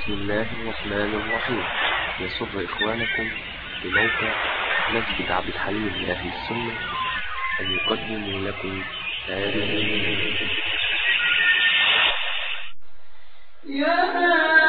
بسم الله الرحمن الرحيم. يسر إخوانكم بموقع مسجد عبد الحليم لأهل السنة أن يقدموا لكم هذه